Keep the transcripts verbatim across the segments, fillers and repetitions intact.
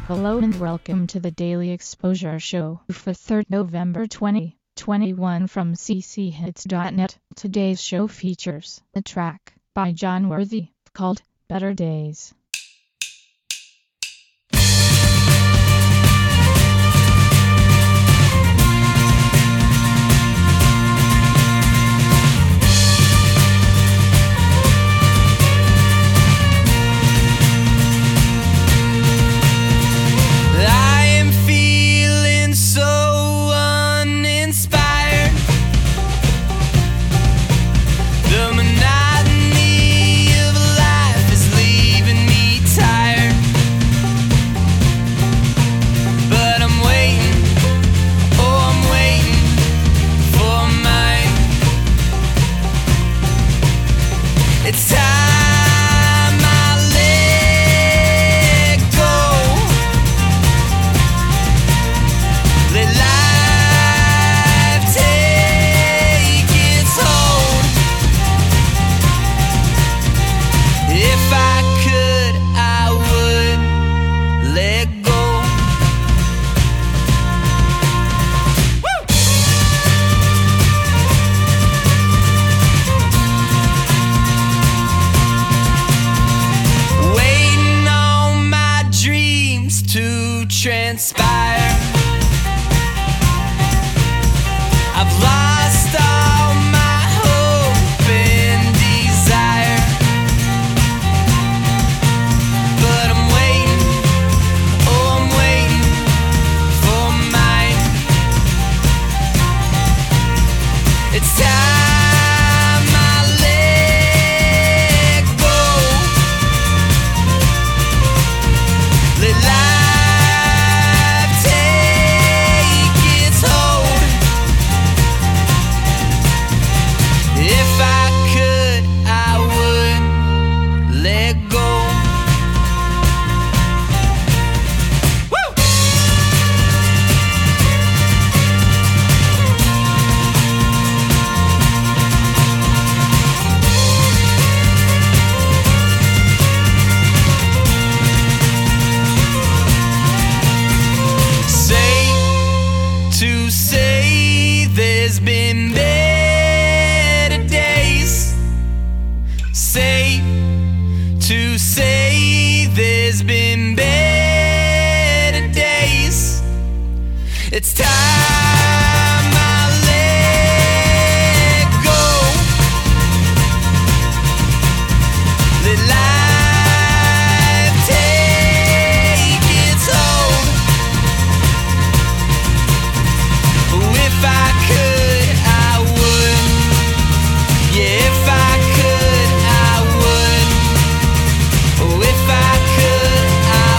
Hello and welcome to the Daily Exposure Show for third November twenty twenty-one from c c hits dot net. Today's show features a track by John Worthy called Better Days. It's time I let go. Let life take its hold. If I could, I would let go. To transpire, I've lost all my hope and desire, but I'm waiting, oh I'm waiting for mine. It's time I let go. Let life to say there's been better days. Say to say there's been better days. It's time I let go. Let life take its hold. If I could, I would. Yeah, if I could, I would. Oh, if I could, I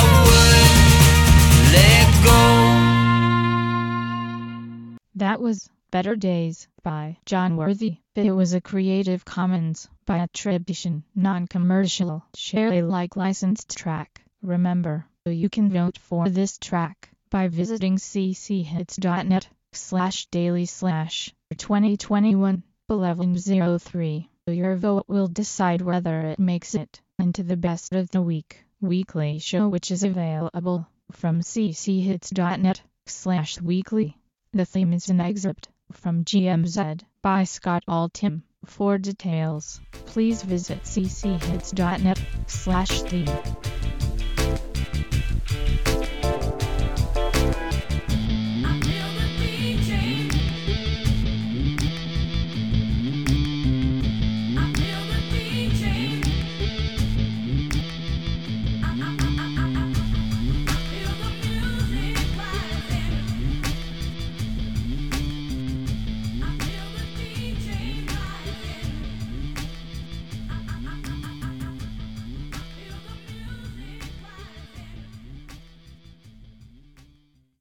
would let go. That was Better Days by John Worthy. It was a Creative Commons by attribution, non-commercial, share Alike licensed track. Remember, you can vote for this track by visiting c c hits dot net slash daily slash twenty twenty-one eleven oh three. Your vote will decide whether it makes it into the best of the week weekly show, which is available from c c hits dot net slash weekly. The theme is an excerpt from G M Z by Scott Altham. For details, please visit c c hits dot net slash theme.